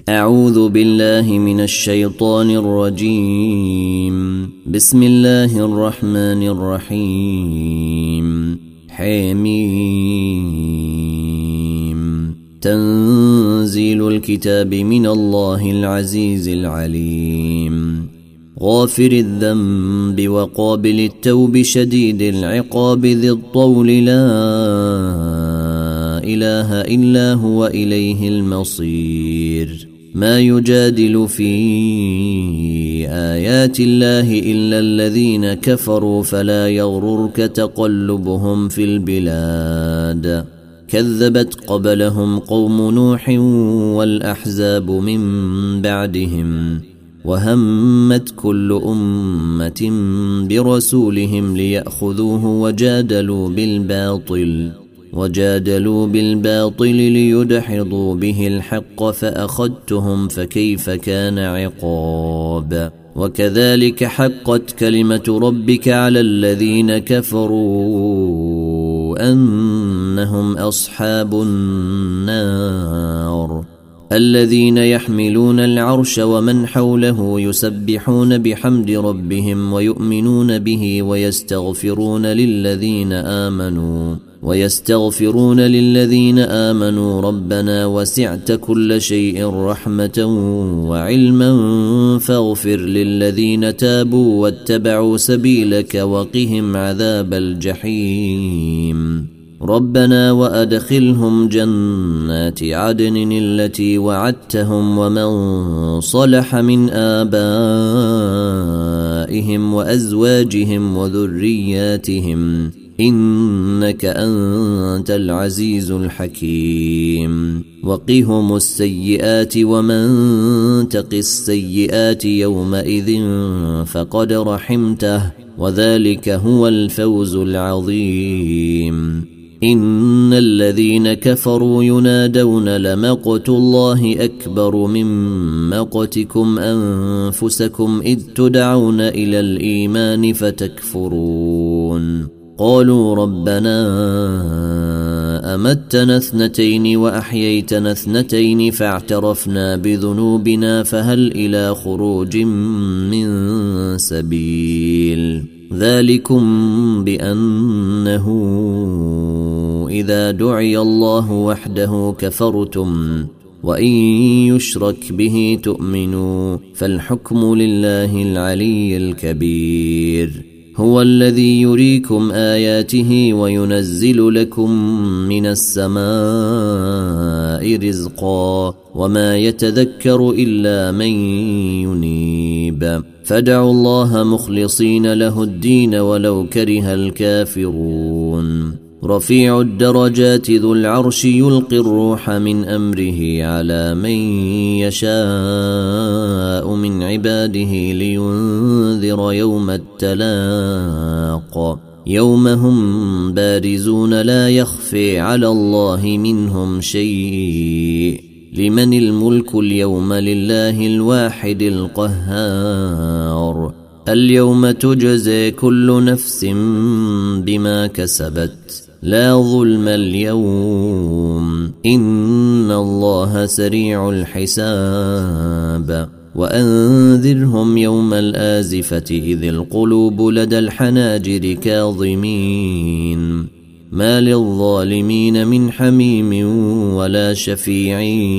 أعوذ بالله من الشيطان الرجيم. بسم الله الرحمن الرحيم. حميم. تنزيل الكتاب من الله العزيز العليم. غافر الذنب وقابل التوب شديد العقاب ذي الطول لا إله إلا هو إليه المصير. ما يجادل في آيات الله إلا الذين كفروا فلا يغررك تقلبهم في البلاد. كذبت قبلهم قوم نوح والأحزاب من بعدهم وهمت كل أمة برسولهم ليأخذوه وجادلوا بالباطل ليدحضوا به الحق فأخذتهم فكيف كان عقاب. وكذلك حقت كلمة ربك على الذين كفروا أنهم أصحاب النار. الذين يحملون العرش ومن حوله يسبحون بحمد ربهم ويؤمنون به ويستغفرون للذين آمنوا ربنا وسعت كل شيء رحمة وعلما فاغفر للذين تابوا واتبعوا سبيلك وقهم عذاب الجحيم. ربنا وأدخلهم جنات عدن التي وعدتهم ومن صلح من آبائهم وأزواجهم وذرياتهم إنك أنت العزيز الحكيم. وقهم السيئات ومن تق السيئات يومئذ فقد رحمته وذلك هو الفوز العظيم. إن الذين كفروا ينادون لمقت الله أكبر من مقتكم أنفسكم إذ تدعون إلى الإيمان فتكفرون. قالوا ربنا أمتنا 2 وأحييتنا 2 فاعترفنا بذنوبنا فهل إلى خروج من سبيل. ذلكم بأنه إذا دعي الله وحده كفرتم وإن يشرك به تؤمنوا فالحكم لله العلي الكبير. هو الذي يريكم آياته وينزل لكم من السماء رزقا وما يتذكر إلا من ينيب. فادعوا الله مخلصين له الدين ولو كره الكافرون. رفيع الدرجات ذو العرش يلقي الروح من أمره على من يشاء من عباده لينذر يوم التلاق. يوم هم بارزون لا يخفي على الله منهم شيء. لمن الملك اليوم لله الواحد القهار. اليوم تجزي كل نفس بما كسبت لا ظلم اليوم إن الله سريع الحساب. وأنذرهم يوم الآزفة إذ القلوب لدى الحناجر كاظمين ما للظالمين من حميم ولا شفيع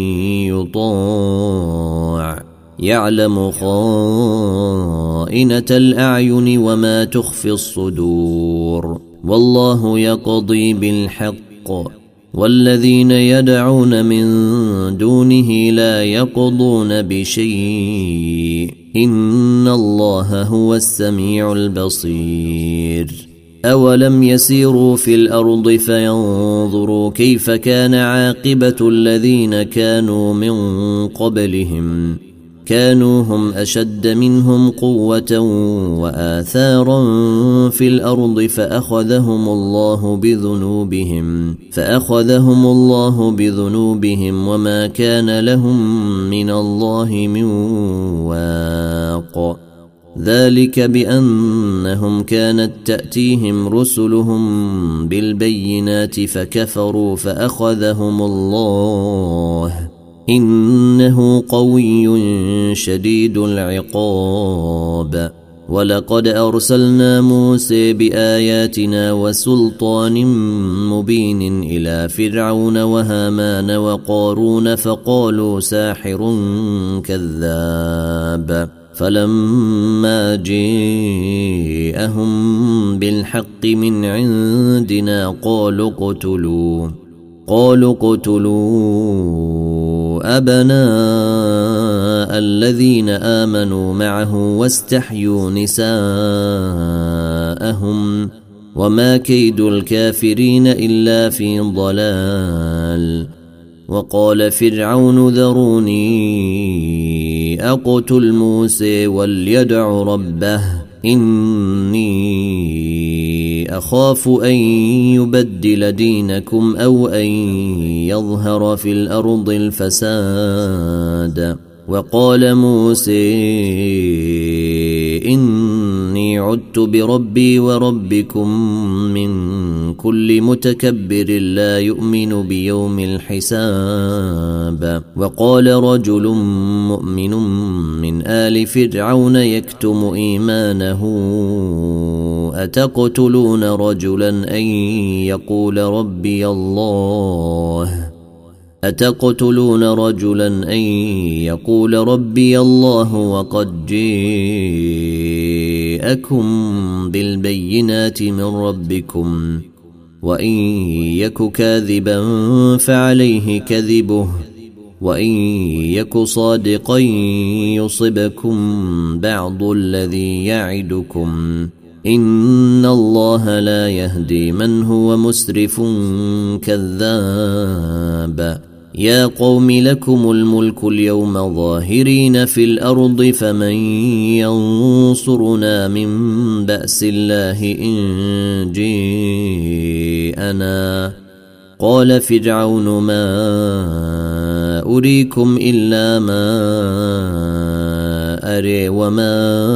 يطاع. يعلم خائنة الأعين وما تخفي الصدور والله يقضي بالحق. والذين يدعون من دونه لا يقضون بشيء إن الله هو السميع البصير. أولم يسيروا في الأرض فينظروا كيف كان عاقبة الذين كانوا من قبلهم كانوا هم أشد منهم قوة وآثارا في الأرض فأخذهم الله بذنوبهم وما كان لهم من الله من واق. ذلك بأنهم كانت تأتيهم رسلهم بالبينات فكفروا فأخذهم الله إنه قوي شديد العقاب ولقد أرسلنا موسى بآياتنا وسلطان مبين إلى فرعون وهامان وقارون فقالوا ساحر كذاب فلما جاءهم بالحق من عندنا قالوا اقتلوا أبناء الذين آمنوا معه واستحيوا نساءهم وما كيد الكافرين إلا في ضلال وقال فرعون ذروني أقتل موسى وليدع ربه إني أخاف أن يبدل دينكم أو أن يظهر في الأرض الفساد وقال موسى إني عدت بربي وربكم من كل متكبر لا يؤمن بيوم الحساب وقال رجل مؤمن من آل فرعون يكتم إيمانه أتقتلون رجلا أن يقول ربي الله وقد جاءكم بالبينات من ربكم وإن يك كاذبا فعليه كذبه وإن يك صادقا يصبكم بعض الذي يعدكم إن الله لا يهدي من هو مسرف كذاب يا قوم لكم الملك اليوم ظاهرين في الأرض فمن ينصرنا من بأس الله إن جاءنا قال فرعون ما أريكم إلا ما أري وما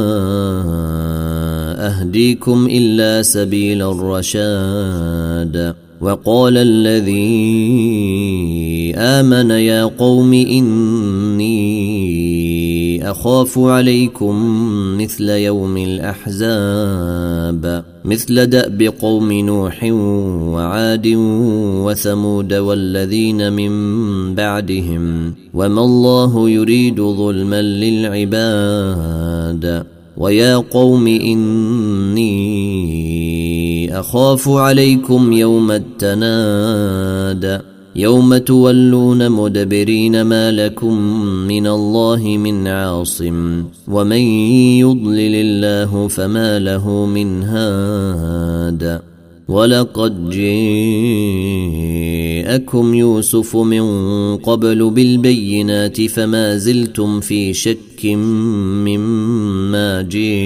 أهديكم إلا سبيل الرشاد وقال الذي آمن يا قوم إني أخاف عليكم مثل يوم الأحزاب مثل دأب قوم نوح وعاد وثمود والذين من بعدهم وما الله يريد ظلما للعباد ويا قوم إني أخاف عليكم يوم التناد يوم تولون مدبرين ما لكم من الله من عاصم ومن يضلل الله فما له من هاد ولقد جاءكم يوسف من قبل بالبينات فما زلتم في شك مما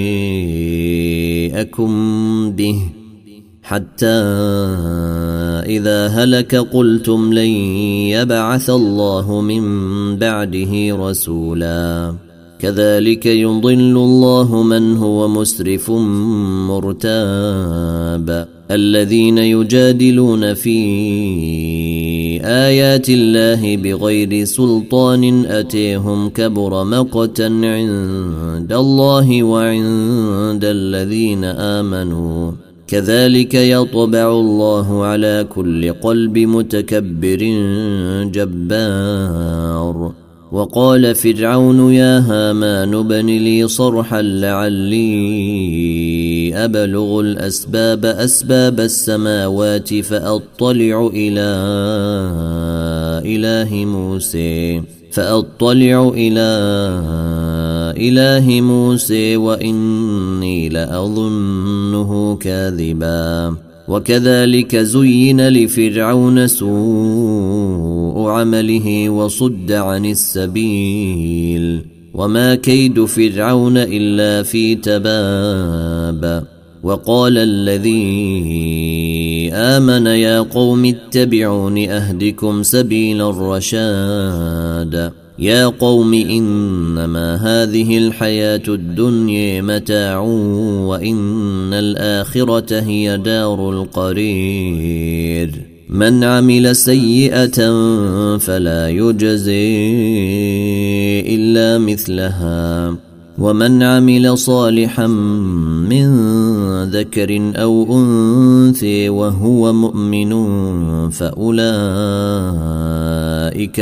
جاءكم به حتى إذا هلك قلتم لن يبعث الله من بعده رسولا كذلك يضل الله من هو مسرف مرتاب الذين يجادلون في آيات الله بغير سلطان أتيهم كبر مقتا عند الله وعند الذين آمنوا كذلك يطبع الله على كل قلب متكبر جبار وقال فرعون يا هامان ابن لي صرحا لعلي أبلغ أسباب السماوات فأطلع إلى إله موسى وإني لأظنه كاذبا وكذلك زين لفرعون سوء عمله وصد عن السبيل وما كيد فرعون إلا في تباب وقال الذي آمن يا قوم اتبعون أهدكم سبيل الرشاد يا قوم إنما هذه الحياة الدنيا متاع وإن الآخرة هي دار القرير من عمل سيئة فلا يجزي إلا مثلها ومن عمل صالحا من ذكر أو أنثى وهو مؤمن فأولئك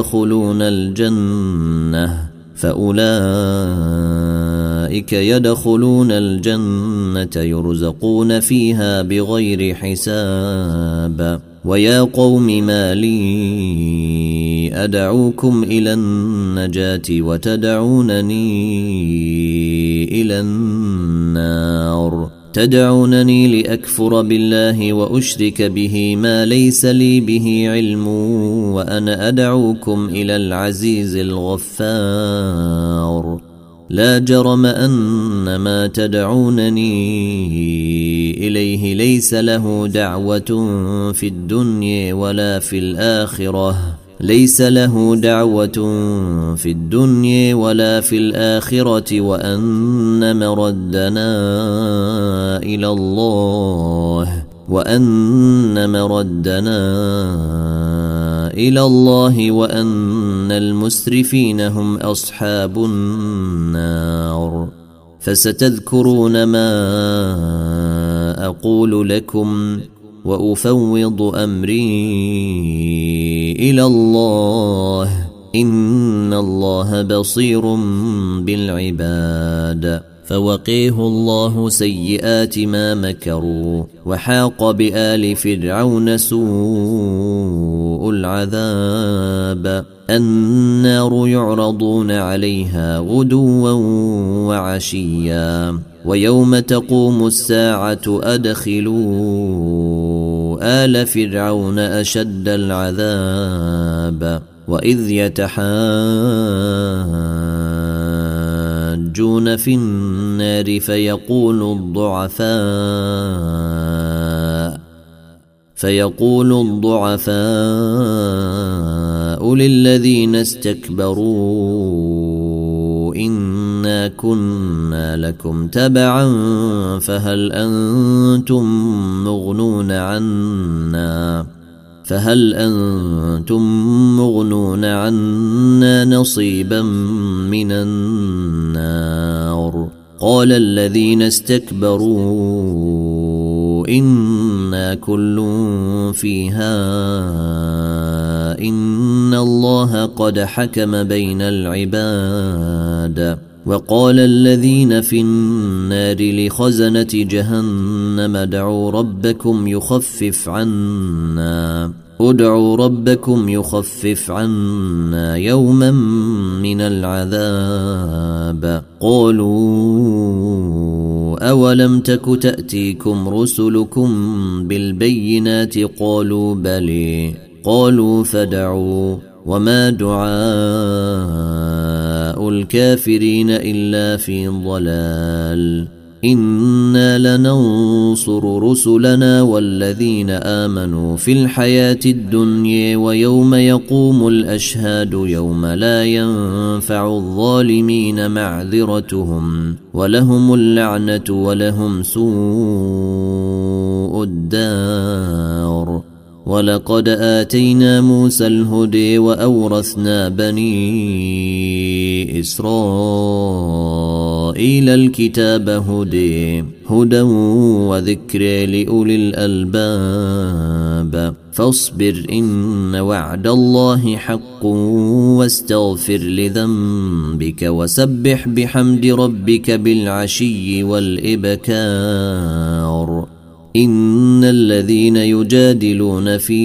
يدخلون الجنة يرزقون فيها بغير حساب. ويا قوم ما لي أدعوكم إلى النجاة وتدعونني إلى النار تدعونني لأكفر بالله وأشرك به ما ليس لي به علم وأنا أدعوكم إلى العزيز الغفار. لا جرم أن ما تدعونني إليه ليس له دعوة في الدنيا ولا في الآخرة وأن مردنا إلى الله وأن المسرفين هم أصحاب النار. فستذكرون ما أقول لكم وأفوض أمري إلى الله إن الله بصير بالعباد. فوقيه الله سيئات ما مكروا وحاق بآل فرعون سوء العذاب. النار يعرضون عليها غدوا وعشيا ويوم تقوم الساعة أدخلوا آل فرعون أشد العذاب. وإذ يتحاجون في النار فيقول الضعفاء للذين استكبروا إنا كنا لكم تبعا فهل أنتم مغنون عنا نصيبا من النار. قال الذين استكبروا إنا كل فيها إن الله قد حكم بين العباد. وقال الذين في النار لخزنة جهنم ادعوا ربكم يخفف عنا يوما من العذاب. قالوا أولم تك تأتيكم رسلكم بالبينات قالوا بلى قالوا فادعوا وما دعاء الكافرين إلا في ضلال. إنا لننصر رسلنا والذين آمنوا في الحياة الدنيا ويوم يقوم الأشهاد يوم لا ينفع الظالمين معذرتهم ولهم اللعنة ولهم سوء الدار. ولقد آتينا موسى الهدى وأورثنا بني إسرائيل الكتاب هدى وذكر لأولي الألباب. فاصبر إن وعد الله حق واستغفر لذنبك وسبح بحمد ربك بالعشي والإبكار. إن الذين يجادلون في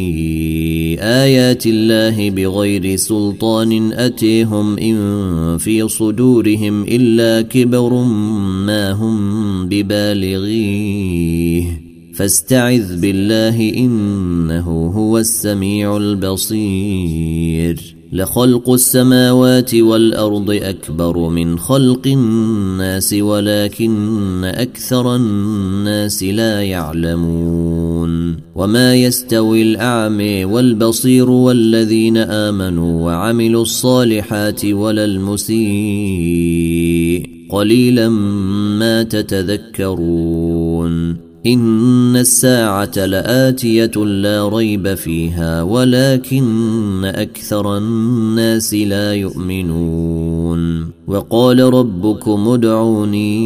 آيات الله بغير سلطان أتيهم إن في صدورهم إلا كبر ما هم ببالغيه فاستعذ بالله إنه هو السميع البصير. لخلق السماوات والأرض أكبر من خلق الناس ولكن أكثر الناس لا يعلمون. وما يستوي الأعمى والبصير والذين آمنوا وعملوا الصالحات ولا المسيء قليلا ما تتذكرون. إن الساعة لآتية لا ريب فيها ولكن أكثر الناس لا يؤمنون وقال ربكم ادعوني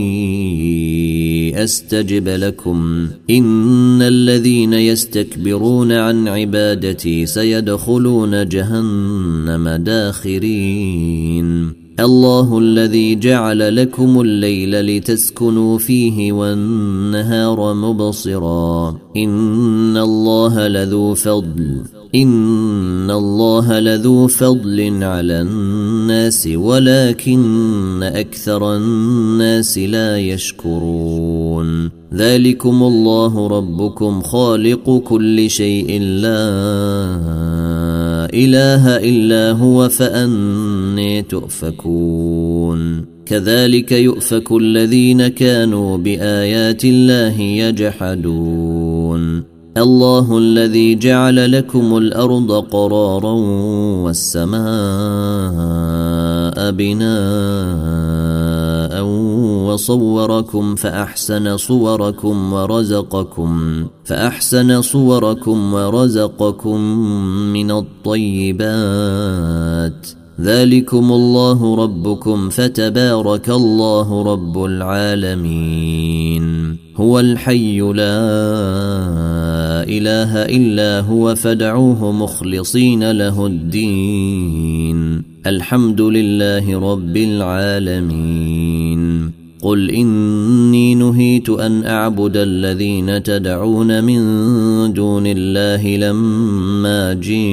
أستجب لكم إن الذين يستكبرون عن عبادتي سيدخلون جهنم داخرين الله الذي جعل لكم الليل لتسكنوا فيه والنهار مبصرا إن الله لذو فضل على الناس ولكن أكثر الناس لا يشكرون ذلكم الله ربكم خالق كل شيء لا إله إلا هو فأني تؤفكون كذلك يؤفك الذين كانوا بآيات الله يجحدون الله الذي جعل لكم الأرض قرارا والسماء بناء وصوركم فأحسن صوركم ورزقكم من الطيبات ذلكم الله ربكم فتبارك الله رب العالمين هو الحي لا إله إلا هو فادعوه مخلصين له الدين الحمد لله رب العالمين قل إني نهيت أن أعبد الذين تدعون من دون الله لما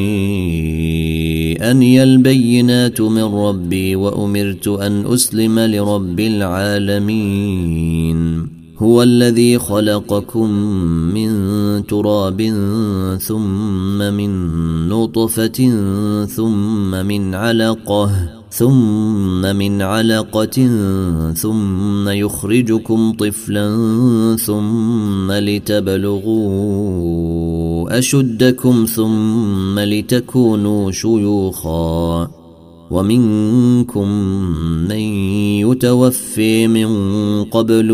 جاءني البينات من ربي وأمرت أن أسلم لرب العالمين هو الذي خلقكم من تراب ثم من نطفة ثم من علقة ثم يخرجكم طفلا ثم لتبلغوا أشدكم ثم لتكونوا شيوخا ومنكم من يتوفي من قبل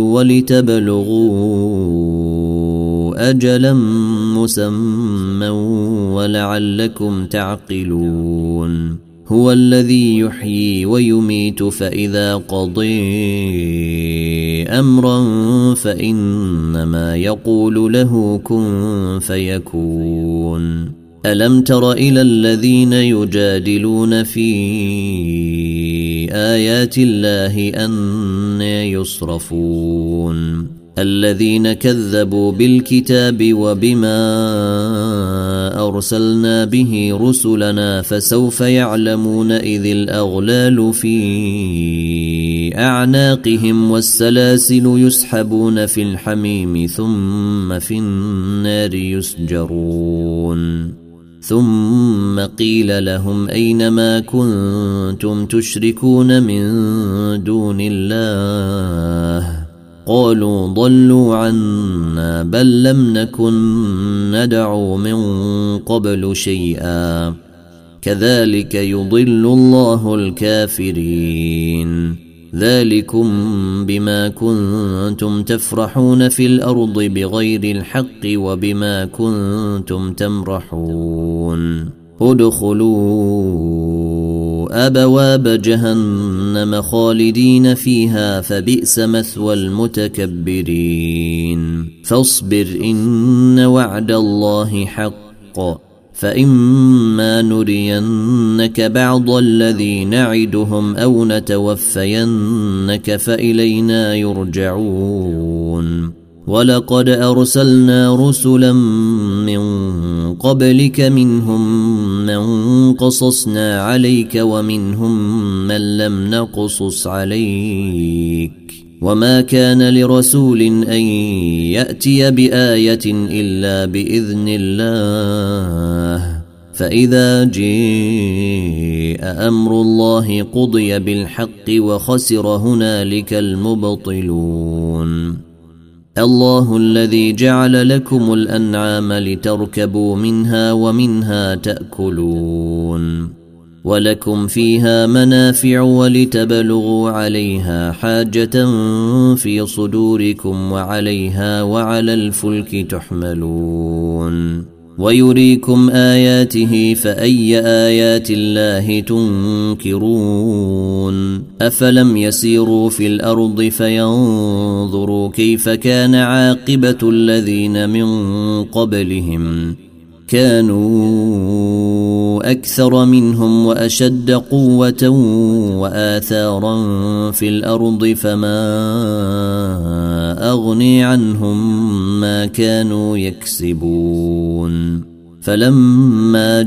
ولتبلغوا أجلا مسمى ولعلكم تعقلون هو الذي يحيي ويميت فإذا قضي أمرا فإنما يقول له كن فيكون ألم تر إلى الذين يجادلون في آيات الله أن يصرفون الذين كذبوا بالكتاب وبما أرسلنا به رسلنا فسوف يعلمون إذ الأغلال في أعناقهم والسلاسل يسحبون في الحميم ثم في النار يسجرون ثم قيل لهم أين ما كنتم تشركون من دون الله قالوا ضلوا عنا بل لم نكن ندعو من قبل شيئا كذلك يضل الله الكافرين ذلكم بما كنتم تفرحون في الأرض بغير الحق وبما كنتم تمرحون ادخلوا أبواب جهنم خالدين فيها فبئس مثوى المتكبرين فاصبر إن وعد الله حق فإما نرينك بعض الذي نعدهم أو نتوفينك فإلينا يرجعون ولقد أرسلنا رسلا من قبلك منهم من قصصنا عليك ومنهم من لم نقصص عليك وما كان لرسول أن يأتي بآية إلا بإذن الله فإذا جاء أمر الله قضي بالحق وخسر هنالك المبطلون الله الذي جعل لكم الأنعام لتركبوا منها ومنها تأكلون ولكم فيها منافع ولتبلغوا عليها حاجة في صدوركم وعليها وعلى الفلك تحملون ويريكم آياته فأي آيات الله تنكرون أفلم يسيروا في الأرض فينظروا كيف كان عاقبة الذين من قبلهم كانوا أكثر منهم وأشد قوة وآثارا في الأرض فما أغني عنهم ما كانوا يكسبون فلما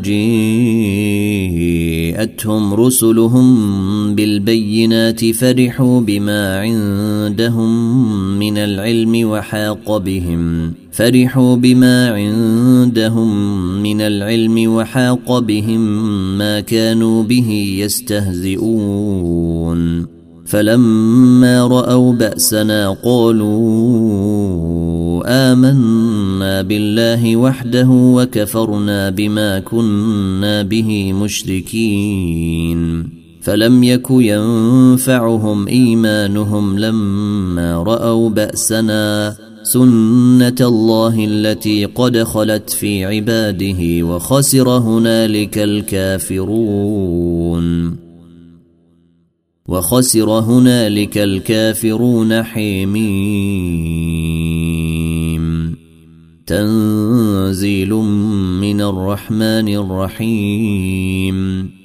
جاءتهم رسلهم بالبينات فرحوا بما عندهم من العلم وحاق بهم ما كانوا به يستهزئون فلما رأوا بأسنا قالوا آمنا بالله وحده وكفرنا بما كنا به مشركين فلم يك ينفعهم إيمانهم لما رأوا بأسنا سنة الله التي قد خلت في عباده وخسر هنالك الكافرون حميم تنزيل من الرحمن الرحيم